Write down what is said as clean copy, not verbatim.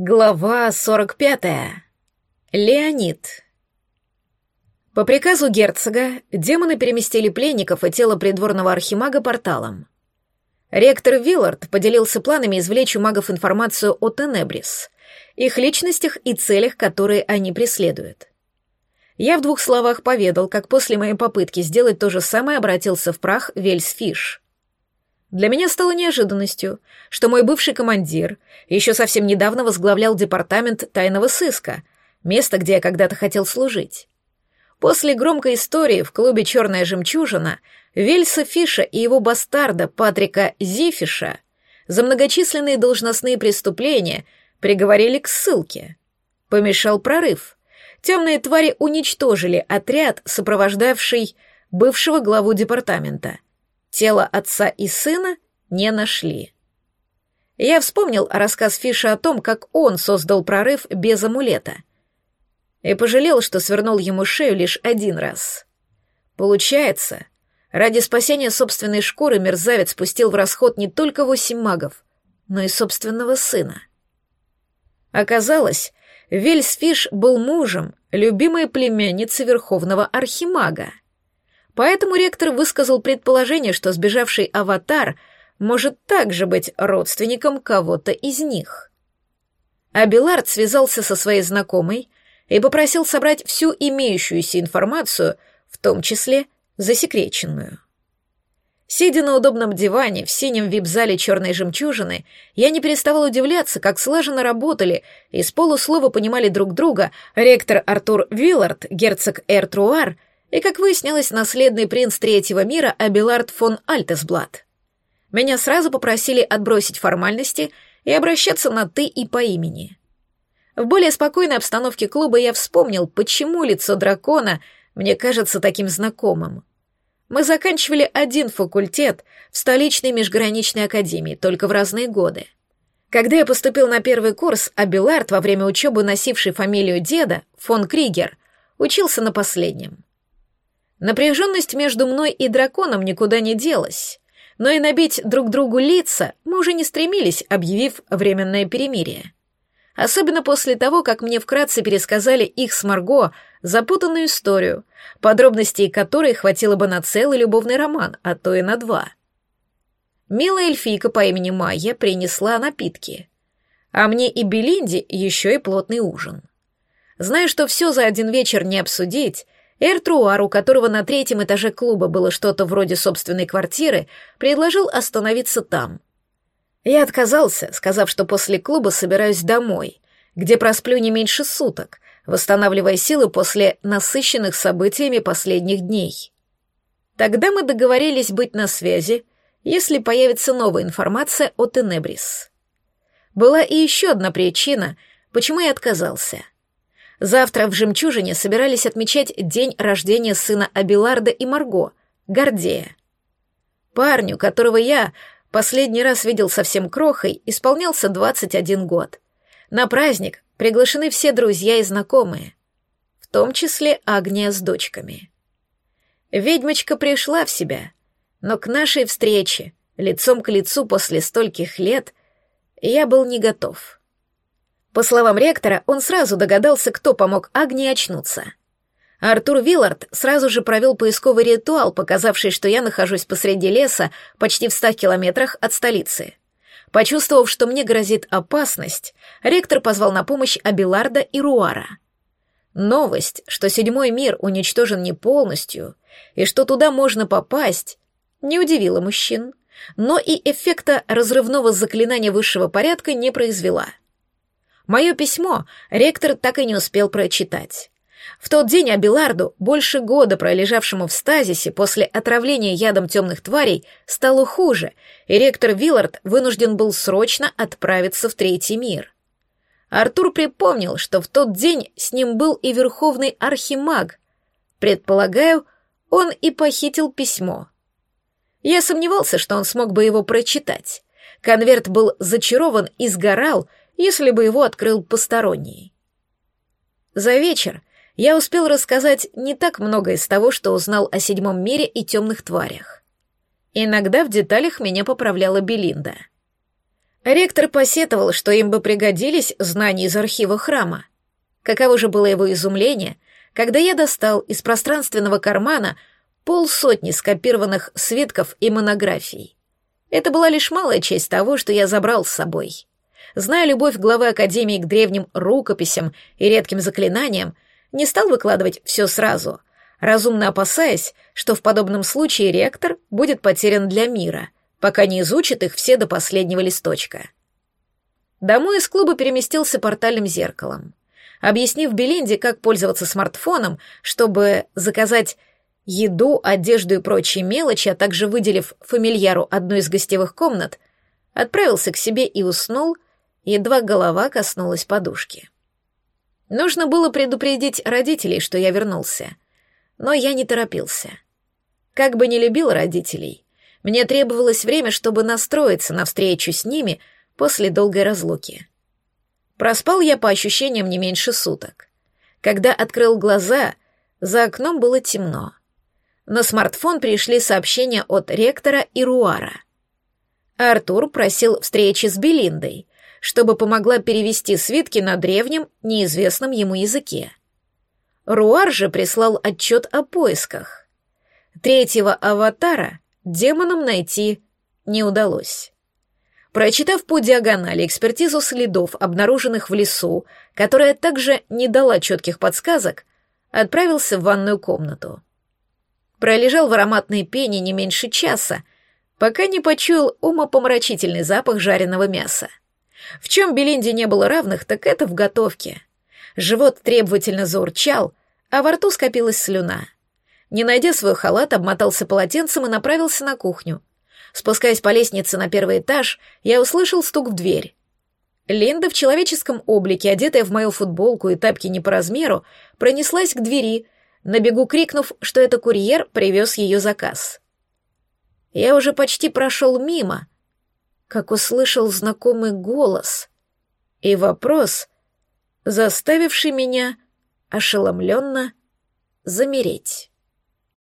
Глава 45. Леонид. По приказу герцога демоны переместили пленников и тело придворного архимага порталом. Ректор Виллард поделился планами извлечь у магов информацию о Тенебрис, их личностях и целях, которые они преследуют. Я в двух словах поведал, как после моей попытки сделать то же самое обратился в прах Вельсфиш. Для меня стало неожиданностью, что мой бывший командир еще совсем недавно возглавлял департамент тайного сыска, место, где я когда-то хотел служить. После громкой истории в клубе «Черная жемчужина» Вельса Фиша и его бастарда Патрика Зифиша за многочисленные должностные преступления приговорили к ссылке. Помешал прорыв. Темные твари уничтожили отряд, сопровождавший бывшего главу департамента. Тело отца и сына не нашли. Я вспомнил рассказ Фиша о том, как он создал прорыв без амулета, и пожалел, что свернул ему шею лишь один раз. Получается, ради спасения собственной шкуры мерзавец пустил в расход не только 8 магов, но и собственного сына. Оказалось, Вельсфиш был мужем любимой племянницы верховного архимага. Поэтому ректор высказал предположение, что сбежавший аватар может также быть родственником кого-то из них. Абелард связался со своей знакомой и попросил собрать всю имеющуюся информацию, в том числе засекреченную. Сидя на удобном диване в синем вип-зале «Черной жемчужины», я не переставал удивляться, как слаженно работали и с полуслова понимали друг друга ректор Артур Виллард, герцог Эртруар и, как выяснилось, наследный принц Третьего мира Абелард фон Альтесблат. Меня сразу попросили отбросить формальности и обращаться на «ты» и по имени. В более спокойной обстановке клуба я вспомнил, почему лицо дракона мне кажется таким знакомым. Мы заканчивали один факультет в столичной межграничной академии, только в разные годы. Когда я поступил на первый курс, Абелард, во время учебы носивший фамилию деда, фон Кригер, учился на последнем. Напряженность между мной и драконом никуда не делась, но и набить друг другу лица мы уже не стремились, объявив временное перемирие. Особенно после того, как мне вкратце пересказали их с Марго запутанную историю, подробностей которой хватило бы на целый любовный роман, а то и на 2. Милая эльфийка по имени Майя принесла напитки, а мне и Белинде еще и плотный ужин. Зная, что все за один вечер не обсудить, Эртруар, у которого на 3-м этаже клуба было что-то вроде собственной квартиры, предложил остановиться там. Я отказался, сказав, что после клуба собираюсь домой, где просплю не меньше суток, восстанавливая силы после насыщенных событиями последних дней. Тогда мы договорились быть на связи, если появится новая информация о Тенебрис. Была и еще одна причина, почему я отказался. Завтра в «Жемчужине» собирались отмечать день рождения сына Абеларда и Марго, Гордея. Парню, которого я последний раз видел совсем крохой, исполнялся 21 год. На праздник приглашены все друзья и знакомые, в том числе Агния с дочками. Ведьмочка пришла в себя, но к нашей встрече, лицом к лицу после стольких лет, я был не готов. По словам ректора, он сразу догадался, кто помог Агнии очнуться. Артур Виллард сразу же провел поисковый ритуал, показавший, что я нахожусь посреди леса, почти в 100 километрах от столицы. Почувствовав, что мне грозит опасность, ректор позвал на помощь Абеларда и Руара. Новость, что 7-й мир уничтожен не полностью, и что туда можно попасть, не удивила мужчин, но и эффекта разрывного заклинания высшего порядка не произвела. Мое письмо ректор так и не успел прочитать. В тот день Абеларду, больше года пролежавшему в стазисе после отравления ядом темных тварей, стало хуже, и ректор Виллард вынужден был срочно отправиться в Третий мир. Артур припомнил, что в тот день с ним был и верховный архимаг. Предполагаю, он и похитил письмо. Я сомневался, что он смог бы его прочитать. Конверт был зачарован и сгорал, если бы его открыл посторонний. За вечер я успел рассказать не так много из того, что узнал о 7-м мире и темных тварях. Иногда в деталях меня поправляла Белинда. Ректор посетовал, что им бы пригодились знания из архива храма. Каково же было его изумление, когда я достал из пространственного кармана 50 скопированных свитков и монографий. Это была лишь малая часть того, что я забрал с собой. Зная любовь главы Академии к древним рукописям и редким заклинаниям, не стал выкладывать все сразу, разумно опасаясь, что в подобном случае ректор будет потерян для мира, пока не изучит их все до последнего листочка. Домой из клуба переместился портальным зеркалом. Объяснив Белинде, как пользоваться смартфоном, чтобы заказать еду, одежду и прочие мелочи, а также выделив фамильяру одну из гостевых комнат, отправился к себе и уснул, едва голова коснулась подушки. Нужно было предупредить родителей, что я вернулся, но я не торопился. Как бы ни любил родителей, мне требовалось время, чтобы настроиться на встречу с ними после долгой разлуки. Проспал я по ощущениям не меньше суток. Когда открыл глаза, за окном было темно. На смартфон пришли сообщения от ректора и Руара. Артур просил встречи с Белиндой, чтобы помогла перевести свитки на древнем, неизвестном ему языке. Руар же прислал отчет о поисках. Третьего аватара демонам найти не удалось. Прочитав по диагонали экспертизу следов, обнаруженных в лесу, которая также не дала четких подсказок, отправился в ванную комнату. Пролежал в ароматной пене не меньше часа, пока не почуял умопомрачительный запах жареного мяса. В чем Белинде не было равных, так это в готовке. Живот требовательно заурчал, а во рту скопилась слюна. Не найдя свой халат, обмотался полотенцем и направился на кухню. Спускаясь по лестнице на первый этаж, я услышал стук в дверь. Линда в человеческом облике, одетая в мою футболку и тапки не по размеру, пронеслась к двери, на бегу крикнув, что это курьер привез ее заказ. Я уже почти прошел мимо, как услышал знакомый голос и вопрос, заставивший меня ошеломленно замереть.